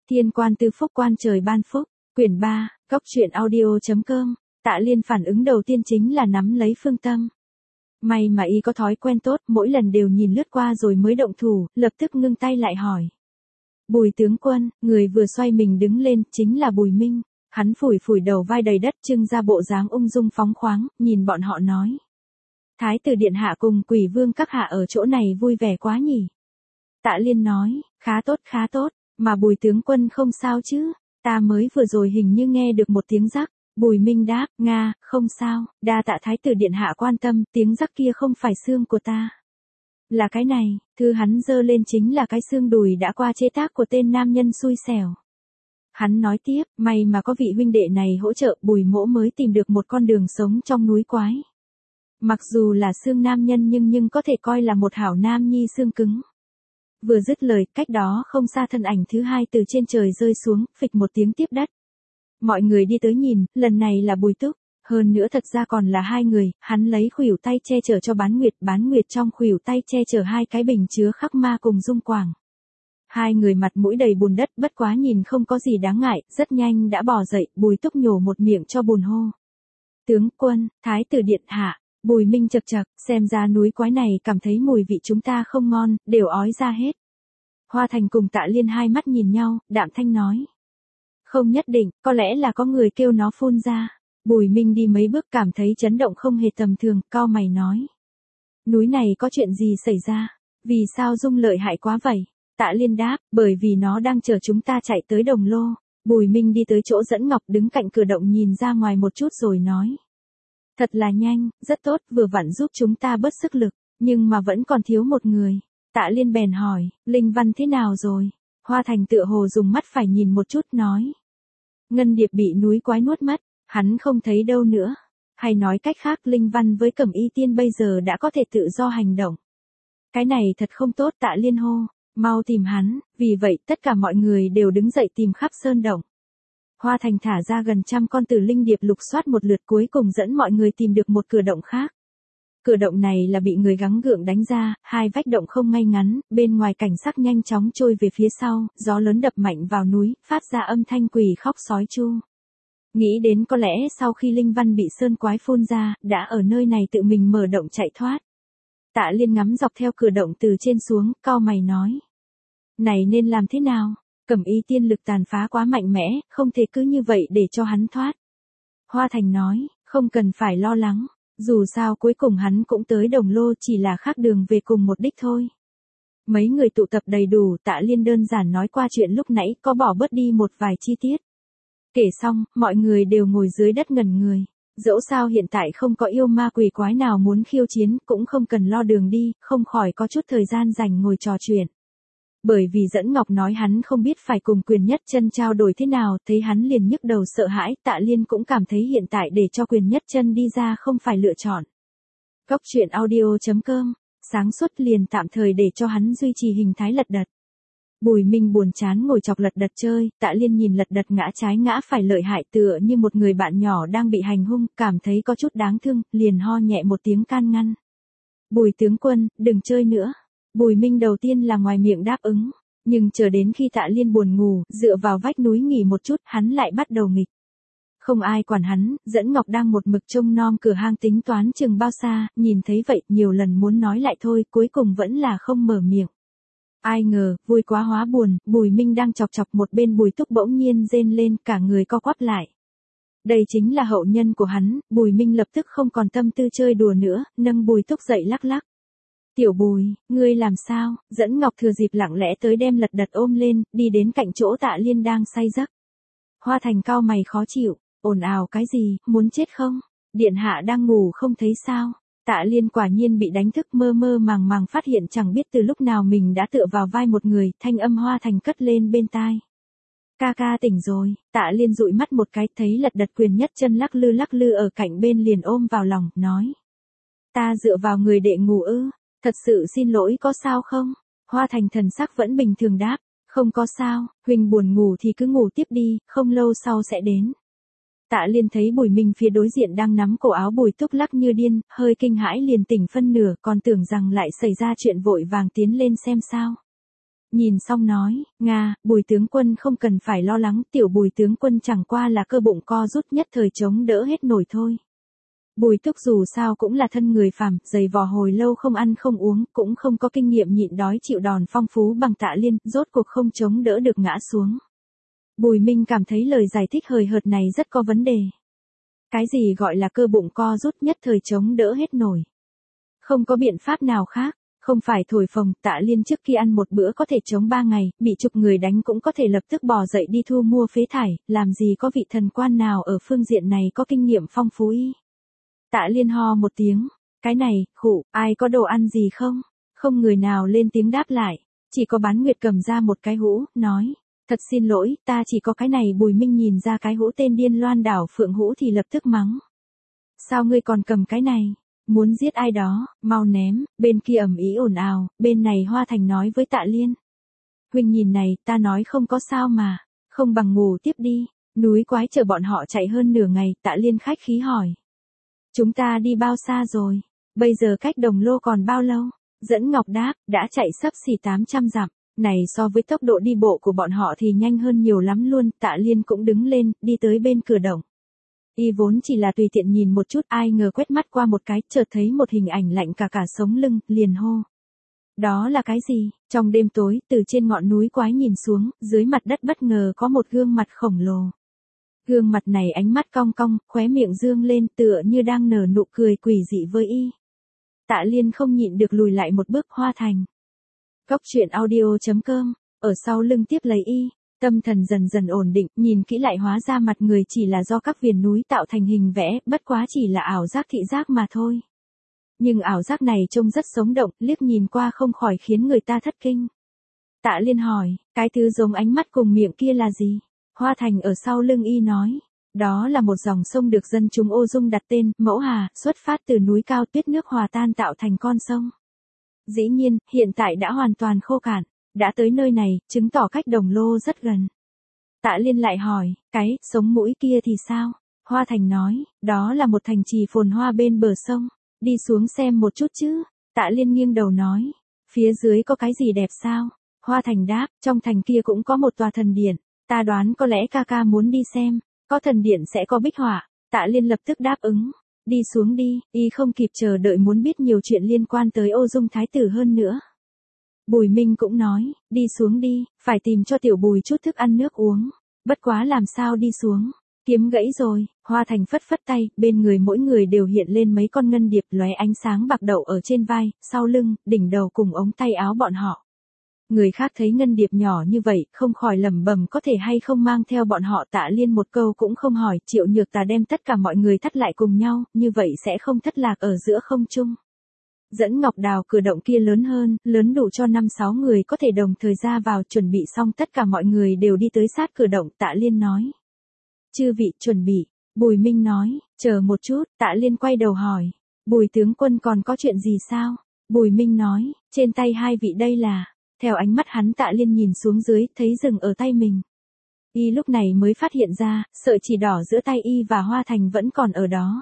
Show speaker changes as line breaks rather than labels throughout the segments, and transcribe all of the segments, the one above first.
Thiên quan tư phúc quan trời ban phúc, quyển 3, góc truyện audio.com, Tạ Liên phản ứng đầu tiên chính là nắm lấy Phương Tâm. May mà y có thói quen tốt, mỗi lần đều nhìn lướt qua rồi mới động thủ, lập tức ngưng tay lại hỏi. Bùi tướng quân, người vừa xoay mình đứng lên, chính là Bùi Minh. Hắn phủi phủi đầu vai đầy đất trưng ra bộ dáng ung dung phóng khoáng, nhìn bọn họ nói. Thái tử điện hạ cùng Quỷ Vương các hạ ở chỗ này vui vẻ quá nhỉ. Tạ Liên nói, khá tốt, mà Bùi tướng quân không sao chứ, ta mới vừa rồi hình như nghe được một tiếng rắc. Bùi Minh đáp, Nga, không sao, đa tạ Thái tử điện hạ quan tâm, tiếng rắc kia không phải xương của ta. Là cái này, thư hắn giơ lên chính là cái xương đùi đã qua chế tác của tên nam nhân xui xẻo. Hắn nói tiếp, may mà có vị huynh đệ này hỗ trợ, Bùi mỗ mới tìm được một con đường sống trong núi quái. Mặc dù là xương nam nhân nhưng có thể coi là một hảo nam nhi xương cứng. Vừa dứt lời, cách đó không xa thân ảnh thứ hai từ trên trời rơi xuống, phịch một tiếng tiếp đất. Mọi người đi tới nhìn, lần này là Bùi Túc, hơn nữa thật ra còn là hai người, hắn lấy khuỷu tay che chở cho Bán Nguyệt trong khuỷu tay che chở hai cái bình chứa khắc ma cùng dung quảng. Hai người mặt mũi đầy bùn đất, bất quá nhìn không có gì đáng ngại, rất nhanh đã bò dậy, Bùi Túc nhổ một miệng cho bùn hô. Tướng quân, Thái tử điện hạ. Bùi Minh chậc chậc, xem ra núi quái này cảm thấy mùi vị chúng ta không ngon, đều ói ra hết. Hoa Thành cùng Tạ Liên hai mắt nhìn nhau, đạm thanh nói. Không nhất định, có lẽ là có người kêu nó phun ra. Bùi Minh đi mấy bước cảm thấy chấn động không hề tầm thường, cau mày nói. Núi này có chuyện gì xảy ra? Vì sao Dung lợi hại quá vậy? Tạ Liên đáp, bởi vì nó đang chờ chúng ta chạy tới Đồng Lô. Bùi Minh đi tới chỗ dẫn ngọc đứng cạnh cửa động nhìn ra ngoài một chút rồi nói. Thật là nhanh, rất tốt, vừa vặn giúp chúng ta bớt sức lực, nhưng mà vẫn còn thiếu một người. Tạ Liên bèn hỏi, Linh Văn thế nào rồi? Hoa Thành tựa hồ dùng mắt phải nhìn một chút nói. Ngân Điệp bị núi quái nuốt mất, hắn không thấy đâu nữa. Hay nói cách khác Linh Văn với Cẩm Y Tiên bây giờ đã có thể tự do hành động. Cái này thật không tốt. Tạ Liên hô, mau tìm hắn, vì vậy tất cả mọi người đều đứng dậy tìm khắp sơn động. Hoa Thành thả ra gần 100 con tử linh điệp lục soát một lượt cuối cùng dẫn mọi người tìm được một cửa động khác. Cửa động này là bị người gắng gượng đánh ra, hai vách động không ngay ngắn, bên ngoài cảnh sắc nhanh chóng trôi về phía sau, gió lớn đập mạnh vào núi, phát ra âm thanh quỷ khóc sói chu. Nghĩ đến có lẽ sau khi Linh Văn bị sơn quái phun ra, đã ở nơi này tự mình mở động chạy thoát. Tạ Liên ngắm dọc theo cửa động từ trên xuống, cau mày nói. Này nên làm thế nào? Cẩm Y Tiên lực tàn phá quá mạnh mẽ, không thể cứ như vậy để cho hắn thoát. Hoa Thành nói, không cần phải lo lắng, dù sao cuối cùng hắn cũng tới Đồng Lô, chỉ là khác đường về cùng một đích thôi. Mấy người tụ tập đầy đủ, Tạ Liên đơn giản nói qua chuyện lúc nãy, có bỏ bớt đi một vài chi tiết. Kể xong, mọi người đều ngồi dưới đất ngẩn người. Dẫu sao hiện tại không có yêu ma quỷ quái nào muốn khiêu chiến, cũng không cần lo đường đi, không khỏi có chút thời gian rảnh ngồi trò chuyện. Bởi vì Dẫn Ngọc nói hắn không biết phải cùng Quyền Nhất Chân trao đổi thế nào, thấy hắn liền nhức đầu sợ hãi, Tạ Liên cũng cảm thấy hiện tại để cho Quyền Nhất Chân đi ra không phải lựa chọn. Góc truyện audio.com, sáng suốt liền tạm thời để cho hắn duy trì hình thái lật đật. Bùi Minh buồn chán ngồi chọc lật đật chơi, Tạ Liên nhìn lật đật ngã trái ngã phải lợi hại tựa như một người bạn nhỏ đang bị hành hung, cảm thấy có chút đáng thương, liền ho nhẹ một tiếng can ngăn. Bùi tướng quân, đừng chơi nữa. Bùi Minh đầu tiên là ngoài miệng đáp ứng, nhưng chờ đến khi Tạ Liên buồn ngủ, dựa vào vách núi nghỉ một chút, hắn lại bắt đầu nghịch. Không ai quản hắn, Dẫn Ngọc đang một mực trông nom cửa hang tính toán chừng bao xa, nhìn thấy vậy, nhiều lần muốn nói lại thôi, cuối cùng vẫn là không mở miệng. Ai ngờ, vui quá hóa buồn, Bùi Minh đang chọc chọc một bên Bùi Túc bỗng nhiên rên lên, cả người co quắp lại. Đây chính là hậu nhân của hắn, Bùi Minh lập tức không còn tâm tư chơi đùa nữa, nâng Bùi Túc dậy lắc lắc. Tiểu Bùi, ngươi làm sao? Dẫn Ngọc thừa dịp lặng lẽ tới đem lật đật ôm lên, đi đến cạnh chỗ Tạ Liên đang say giấc. Hoa Thành cau mày khó chịu, ồn ào cái gì, muốn chết không? Điện hạ đang ngủ không thấy sao? Tạ Liên quả nhiên bị đánh thức, mơ mơ màng màng phát hiện chẳng biết từ lúc nào mình đã tựa vào vai một người, thanh âm Hoa Thành cất lên bên tai. Ca ca tỉnh rồi. Tạ Liên dụi mắt một cái, thấy lật đật Quyền Nhất Chân lắc lư ở cạnh bên liền ôm vào lòng, nói. Ta dựa vào người đệ ngủ ư? Thật sự xin lỗi, có sao không? Hoa Thành thần sắc vẫn bình thường đáp, không có sao, huynh buồn ngủ thì cứ ngủ tiếp đi, không lâu sau sẽ đến. Tạ Liên thấy Bùi Minh phía đối diện đang nắm cổ áo Bùi Túc lắc như điên, hơi kinh hãi liền tỉnh phân nửa, còn tưởng rằng lại xảy ra chuyện vội vàng tiến lên xem sao. nhìn xong nói, Nga, Bùi tướng quân không cần phải lo lắng, tiểu Bùi tướng quân chẳng qua là cơ bụng co rút nhất thời chống đỡ hết nổi thôi. Bùi Túc dù sao cũng là thân người phàm, dày vò hồi lâu không ăn không uống, cũng không có kinh nghiệm nhịn đói chịu đòn phong phú bằng Tạ Liên, rốt cuộc không chống đỡ được ngã xuống. Bùi Minh cảm thấy lời giải thích hời hợt này rất có vấn đề. Cái gì gọi là cơ bụng co rút nhất thời chống đỡ hết nổi? Không có biện pháp nào khác, không phải thổi phồng, Tạ Liên trước khi ăn một bữa có thể chống 3 ngày, bị chục người đánh cũng có thể lập tức bò dậy đi thu mua phế thải, làm gì có vị thần quan nào ở phương diện này có kinh nghiệm phong phú y. Tạ Liên ho một tiếng, cái này, khụ, ai có đồ ăn gì không? Không người nào lên tiếng đáp lại, chỉ có Bán Nguyệt cầm ra một cái hũ, nói, thật xin lỗi, ta chỉ có cái này. Bùi Minh nhìn ra cái hũ tên Điên Loan Đảo Phượng hũ thì lập tức mắng. Sao ngươi còn cầm cái này? Muốn giết ai đó, mau ném. Bên kia ầm ĩ ồn ào, bên này Hoa Thành nói với Tạ Liên. Huynh nhìn này, ta nói không có sao mà, không bằng ngủ tiếp đi. Núi Quái chờ bọn họ chạy hơn nửa ngày, Tạ Liên khách khí hỏi. Chúng ta đi bao xa rồi? Bây giờ cách Đồng Lô còn bao lâu? Dẫn Ngọc đáp, đã chạy sấp xỉ 800 dặm. Này so với tốc độ đi bộ của bọn họ thì nhanh hơn nhiều lắm luôn. Tạ Liên cũng đứng lên, đi tới bên cửa động. Y vốn chỉ là tùy tiện nhìn một chút, ai ngờ quét mắt qua một cái, chợt thấy một hình ảnh lạnh cả sống lưng, liền hô. Đó là cái gì? Trong đêm tối, từ trên ngọn núi Quái nhìn xuống, dưới mặt đất bất ngờ có một gương mặt khổng lồ. Gương mặt này ánh mắt cong cong, khóe miệng dương lên tựa như đang nở nụ cười quỷ dị với y. Tạ Liên không nhịn được lùi lại một bước. Hoa Thành. Góc truyện audio.com, ở sau lưng tiếp lấy y. Tâm thần dần dần ổn định, nhìn kỹ lại hóa ra mặt người chỉ là do các viền núi tạo thành hình vẽ, bất quá chỉ là ảo giác thị giác mà thôi. Nhưng ảo giác này trông rất sống động, liếc nhìn qua không khỏi khiến người ta thất kinh. Tạ Liên hỏi, cái thứ giống ánh mắt cùng miệng kia là gì? Hoa Thành ở sau lưng y nói, đó là một dòng sông được dân chúng Ô Dung đặt tên, Mẫu Hà, xuất phát từ núi cao tuyết nước hòa tan tạo thành con sông. Dĩ nhiên, hiện tại đã hoàn toàn khô cạn, đã tới nơi này, chứng tỏ cách Đồng Lô rất gần. Tạ Liên lại hỏi, cái, sống mũi kia thì sao? Hoa Thành nói, đó là một thành trì phồn hoa bên bờ sông, đi xuống xem một chút chứ. Tạ Liên nghiêng đầu nói, phía dưới có cái gì đẹp sao? Hoa Thành đáp, trong thành kia cũng có một tòa thần điện, ta đoán có lẽ ca ca muốn đi xem, có thần điện sẽ có bích họa. Tạ Liên lập tức đáp ứng, đi xuống đi, y không kịp chờ đợi muốn biết nhiều chuyện liên quan tới Ô Dung Thái tử hơn nữa. Bùi Minh cũng nói, đi xuống đi, phải tìm cho tiểu Bùi chút thức ăn nước uống, bất quá làm sao đi xuống, kiếm gãy rồi. Hoa Thành phất phất tay, bên người mỗi người đều hiện lên mấy con ngân điệp lóe ánh sáng bạc đậu ở trên vai, sau lưng, đỉnh đầu cùng ống tay áo bọn họ. Người khác thấy ngân điệp nhỏ như vậy, không khỏi lẩm bẩm có thể hay không mang theo bọn họ. Tạ Liên một câu cũng không hỏi, Triệu Nhược Tà đem tất cả mọi người thắt lại cùng nhau, như vậy sẽ không thất lạc ở giữa không trung. Dẫn Ngọc đào cửa động kia lớn hơn, lớn đủ cho 5-6 người có thể đồng thời ra vào. Chuẩn bị xong tất cả mọi người đều đi tới sát cửa động. Tạ Liên nói. Chư vị chuẩn bị. Bùi Minh nói, chờ một chút. Tạ Liên quay đầu hỏi. Bùi tướng quân còn có chuyện gì sao? Bùi Minh nói, trên tay hai vị đây là. Theo ánh mắt hắn, Tạ Liên nhìn xuống dưới, thấy rừng ở tay mình. Y lúc này mới phát hiện ra, sợi chỉ đỏ giữa tay y và Hoa Thành vẫn còn ở đó.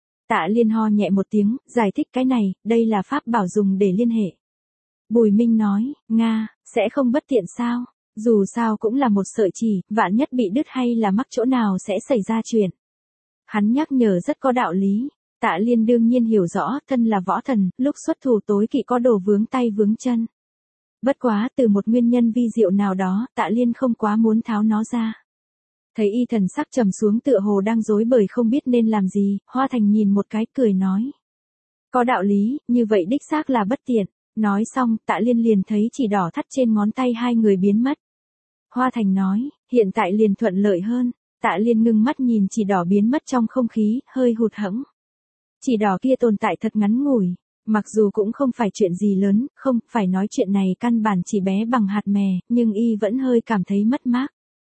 Tạ Liên ho nhẹ một tiếng, giải thích cái này, đây là pháp bảo dùng để liên hệ. Bùi Minh nói, Nga, sẽ không bất tiện sao? Dù sao cũng là một sợi chỉ, vạn nhất bị đứt hay là mắc chỗ nào sẽ xảy ra chuyện. Hắn nhắc nhở rất có đạo lý. Tạ Liên đương nhiên hiểu rõ, thân là võ thần, lúc xuất thủ tối kỵ có đồ vướng tay vướng chân. Bất quá từ một nguyên nhân vi diệu nào đó, Tạ Liên không quá muốn tháo nó ra. Thấy y thần sắc trầm xuống tựa hồ đang rối bời không biết nên làm gì, Hoa Thành nhìn một cái cười nói. Có đạo lý, như vậy đích xác là bất tiện. Nói xong, Tạ Liên liền thấy chỉ đỏ thắt trên ngón tay hai người biến mất. Hoa Thành nói, hiện tại liền thuận lợi hơn. Tạ Liên ngưng mắt nhìn chỉ đỏ biến mất trong không khí, hơi hụt hẫng. Chỉ đỏ kia tồn tại thật ngắn ngủi. Mặc dù cũng không phải chuyện gì lớn, không phải nói chuyện này căn bản chỉ bé bằng hạt mè, nhưng y vẫn hơi cảm thấy mất mát.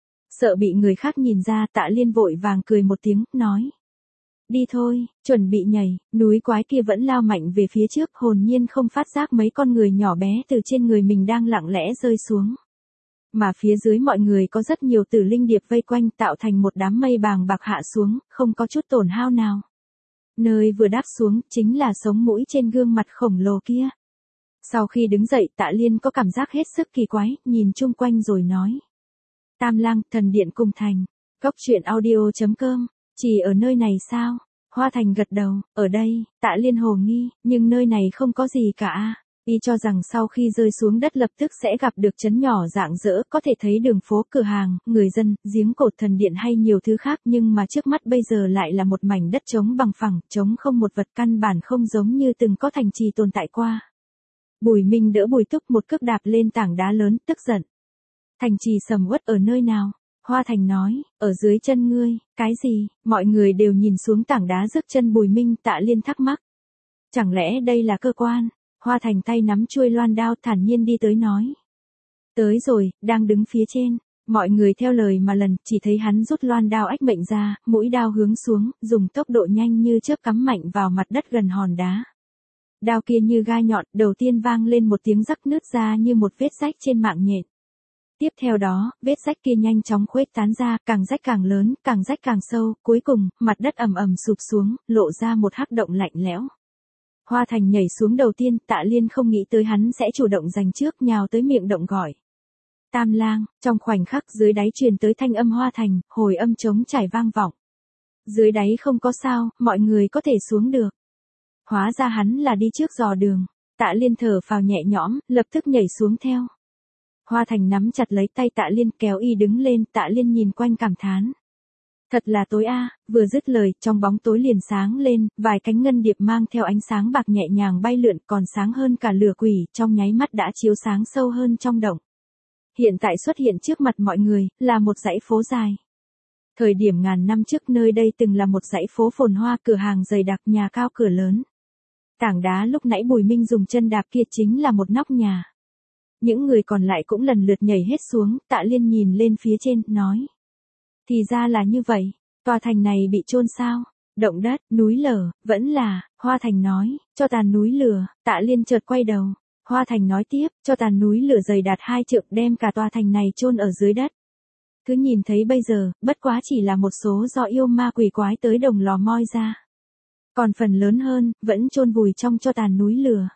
Sợ bị người khác nhìn ra, Tạ Liên vội vàng cười một tiếng, nói. Đi thôi, chuẩn bị nhảy. Núi Quái kia vẫn lao mạnh về phía trước, hồn nhiên không phát giác mấy con người nhỏ bé từ trên người mình đang lặng lẽ rơi xuống. Mà phía dưới mọi người có rất nhiều tử linh điệp vây quanh tạo thành một đám mây bàng bạc hạ xuống, không có chút tổn hao nào. Nơi vừa đáp xuống, chính là sống mũi trên gương mặt khổng lồ kia. Sau khi đứng dậy Tạ Liên có cảm giác hết sức kỳ quái, nhìn chung quanh rồi nói. Tam Lang, thần điện Cung Thành. Cốc truyện audio.com, chỉ ở nơi này sao? Hoa Thành gật đầu, ở đây. Tạ Liên hồ nghi, nhưng nơi này không có gì cả. Y cho rằng sau khi rơi xuống đất lập tức sẽ gặp được trấn nhỏ rạng rỡ, có thể thấy đường phố, cửa hàng, người dân, giếng cột thần điện hay nhiều thứ khác, nhưng mà trước mắt bây giờ lại là một mảnh đất trống bằng phẳng, trống không một vật, căn bản không giống như từng có thành trì tồn tại qua. Bùi Minh đỡ Bùi Túc một cước đạp lên tảng đá lớn, tức giận. Thành trì sầm uất ở nơi nào? Hoa Thành nói, ở dưới chân ngươi. Cái gì? Mọi người đều nhìn xuống tảng đá rước chân Bùi Minh. Tạ Liên thắc mắc. Chẳng lẽ đây là cơ quan? Hoa Thành tay nắm chuôi loan đao thản nhiên đi tới nói. Tới rồi, đang đứng phía trên. Mọi người theo lời mà lần, chỉ thấy hắn rút loan đao ách mệnh ra, mũi đao hướng xuống, dùng tốc độ nhanh như chớp cắm mạnh vào mặt đất gần hòn đá. Đao kia như gai nhọn, đầu tiên vang lên một tiếng rắc nứt ra như một vết rách trên mạng nhện. Tiếp theo đó, vết rách kia nhanh chóng khuếch tán ra, càng rách càng lớn, càng rách càng sâu, cuối cùng, mặt đất ầm ầm sụp xuống, lộ ra một hắc động lạnh lẽo. Hoa Thành nhảy xuống đầu tiên, Tạ Liên không nghĩ tới hắn sẽ chủ động giành trước, nhào tới miệng động gọi. Tam Lang, trong khoảnh khắc dưới đáy truyền tới thanh âm Hoa Thành, hồi âm trống trải vang vọng. Dưới đáy không có sao, mọi người có thể xuống được. Hóa ra hắn là đi trước dò đường. Tạ Liên thở phào nhẹ nhõm, lập tức nhảy xuống theo. Hoa Thành nắm chặt lấy tay Tạ Liên kéo y đứng lên, Tạ Liên nhìn quanh cảm thán. Thật là tối a, vừa dứt lời, trong bóng tối liền sáng lên, vài cánh ngân điệp mang theo ánh sáng bạc nhẹ nhàng bay lượn, còn sáng hơn cả lửa quỷ, trong nháy mắt đã chiếu sáng sâu hơn trong động. Hiện tại xuất hiện trước mặt mọi người, là một dãy phố dài. Thời điểm ngàn năm trước nơi đây từng là một dãy phố phồn hoa, cửa hàng dày đặc, nhà cao cửa lớn. Tảng đá lúc nãy Bùi Minh dùng chân đạp kia chính là một nóc nhà. Những người còn lại cũng lần lượt nhảy hết xuống, Tạ Liên nhìn lên phía trên, nói. Thì ra là như vậy, tòa thành này bị chôn sao? Động đất, núi lở, vẫn là, Hoa Thành nói, cho tàn núi lửa. Tạ Liên chợt quay đầu. Hoa Thành nói tiếp, cho tàn núi lửa dày đạt 2 trượng đem cả tòa thành này chôn ở dưới đất. Cứ nhìn thấy bây giờ, bất quá chỉ là một số do yêu ma quỷ quái tới đồng lò moi ra. Còn phần lớn hơn, vẫn chôn vùi trong cho tàn núi lửa.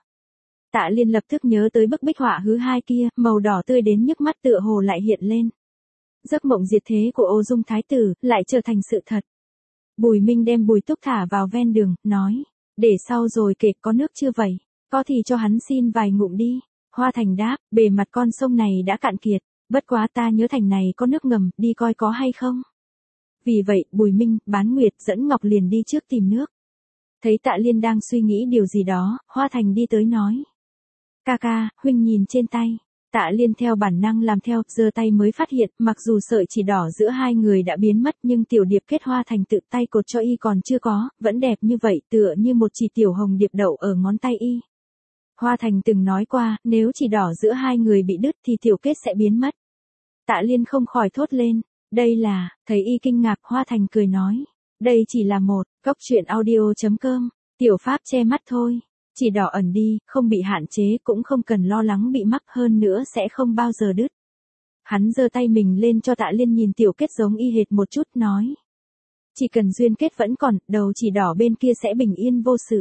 Tạ Liên lập tức nhớ tới bức bích họa hthứ hai kia, màu đỏ tươi đến nhức mắt tựa hồ lại hiện lên. Giấc mộng diệt thế của Ô Dung Thái Tử, lại trở thành sự thật. Bùi Minh đem Bùi Túc thả vào ven đường, nói, để sau rồi kể, có nước chưa vậy, có thì cho hắn xin vài ngụm đi. Hoa Thành đáp, bề mặt con sông này đã cạn kiệt, bất quá ta nhớ thành này có nước ngầm, đi coi có hay không. Vì vậy, Bùi Minh, Bán Nguyệt dẫn Ngọc liền đi trước tìm nước. Thấy Tạ Liên đang suy nghĩ điều gì đó, Hoa Thành đi tới nói. Ca ca, huynh nhìn trên tay. Tạ Liên theo bản năng làm theo, giơ tay mới phát hiện, mặc dù sợi chỉ đỏ giữa hai người đã biến mất nhưng tiểu điệp kết Hoa Thành tự tay cột cho y còn chưa có, vẫn đẹp như vậy, tựa như một chỉ tiểu hồng điệp đậu ở ngón tay y. Hoa Thành từng nói qua, nếu chỉ đỏ giữa hai người bị đứt thì tiểu kết sẽ biến mất. Tạ Liên không khỏi thốt lên, đây là, thấy y kinh ngạc, Hoa Thành cười nói, đây chỉ là một, cốc truyện audio.com, tiểu pháp che mắt thôi. Chỉ đỏ ẩn đi, không bị hạn chế, cũng không cần lo lắng bị mắc, hơn nữa sẽ không bao giờ đứt. Hắn giơ tay mình lên cho Tạ Liên nhìn tiểu kết giống y hệt một chút, nói. Chỉ cần duyên kết vẫn còn, đầu chỉ đỏ bên kia sẽ bình yên vô sự.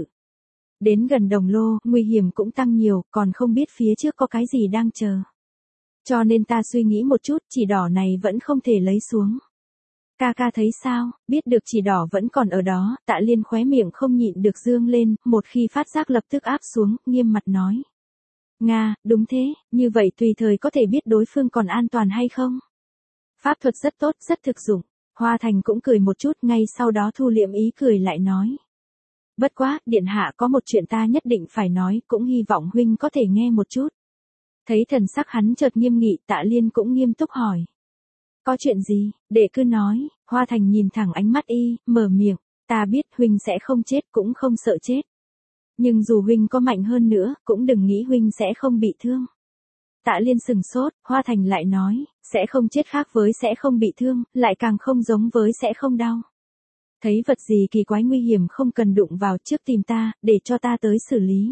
Đến gần Đồng Lô, nguy hiểm cũng tăng nhiều, còn không biết phía trước có cái gì đang chờ. Cho nên ta suy nghĩ một chút, chỉ đỏ này vẫn không thể lấy xuống. Ca ca thấy sao, biết được chỉ đỏ vẫn còn ở đó, Tạ Liên khóe miệng không nhịn được dương lên, một khi phát giác lập tức áp xuống, nghiêm mặt nói. Nga, đúng thế, như vậy tùy thời có thể biết đối phương còn an toàn hay không. Pháp thuật rất tốt, rất thực dụng. Hoa Thành cũng cười một chút, ngay sau đó thu liệm ý cười lại nói. Bất quá, điện hạ có một chuyện ta nhất định phải nói, cũng hy vọng huynh có thể nghe một chút. Thấy thần sắc hắn chợt nghiêm nghị, Tạ Liên cũng nghiêm túc hỏi. Có chuyện gì, để cứ nói. Hoa Thành nhìn thẳng ánh mắt y, mở miệng, ta biết huynh sẽ không chết, cũng không sợ chết. Nhưng dù huynh có mạnh hơn nữa, cũng đừng nghĩ huynh sẽ không bị thương. Tạ Liên sừng sốt, Hoa Thành lại nói, sẽ không chết khác với sẽ không bị thương, lại càng không giống với sẽ không đau. Thấy vật gì kỳ quái nguy hiểm không cần đụng vào, trước tìm ta, để cho ta tới xử lý.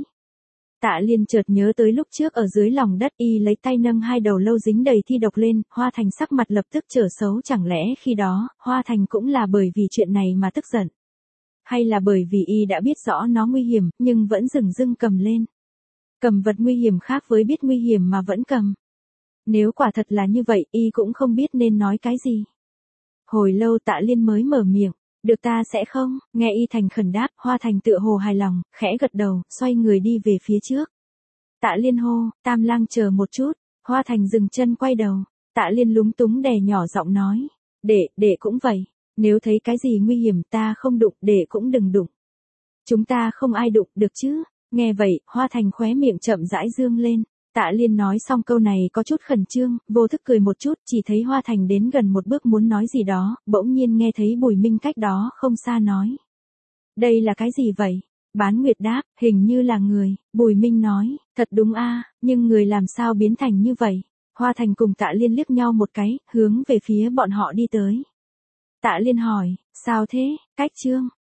Tạ Liên chợt nhớ tới lúc trước ở dưới lòng đất, y lấy tay nâng hai đầu lâu dính đầy thi độc lên, Hoa Thành sắc mặt lập tức trở xấu, chẳng lẽ khi đó, Hoa Thành cũng là bởi vì chuyện này mà tức giận. Hay là bởi vì y đã biết rõ nó nguy hiểm, nhưng vẫn dửng dưng cầm lên. Cầm vật nguy hiểm khác với biết nguy hiểm mà vẫn cầm. Nếu quả thật là như vậy, y cũng không biết nên nói cái gì. Hồi lâu Tạ Liên mới mở miệng, được ta sẽ không, nghe y thành khẩn đáp, Hoa Thành tựa hồ hài lòng, khẽ gật đầu, xoay người đi về phía trước. Tạ Liên hô, Tam Lang chờ một chút, Hoa Thành dừng chân quay đầu, Tạ Liên lúng túng đè nhỏ giọng nói, đệ cũng vậy, nếu thấy cái gì nguy hiểm ta không đụng, đệ cũng đừng đụng. Chúng ta không ai đụng được chứ, nghe vậy, Hoa Thành khóe miệng chậm rãi dương lên. Tạ Liên nói xong câu này có chút khẩn trương, vô thức cười một chút, chỉ thấy Hoa Thành đến gần một bước muốn nói gì đó, bỗng nhiên nghe thấy Bùi Minh cách đó không xa nói. Đây là cái gì vậy? Bán Nguyệt đáp, hình như là người, Bùi Minh nói, thật đúng a, nhưng người làm sao biến thành như vậy? Hoa Thành cùng Tạ Liên liếc nhau một cái, hướng về phía bọn họ đi tới. Tạ Liên hỏi, sao thế, Cách Trương,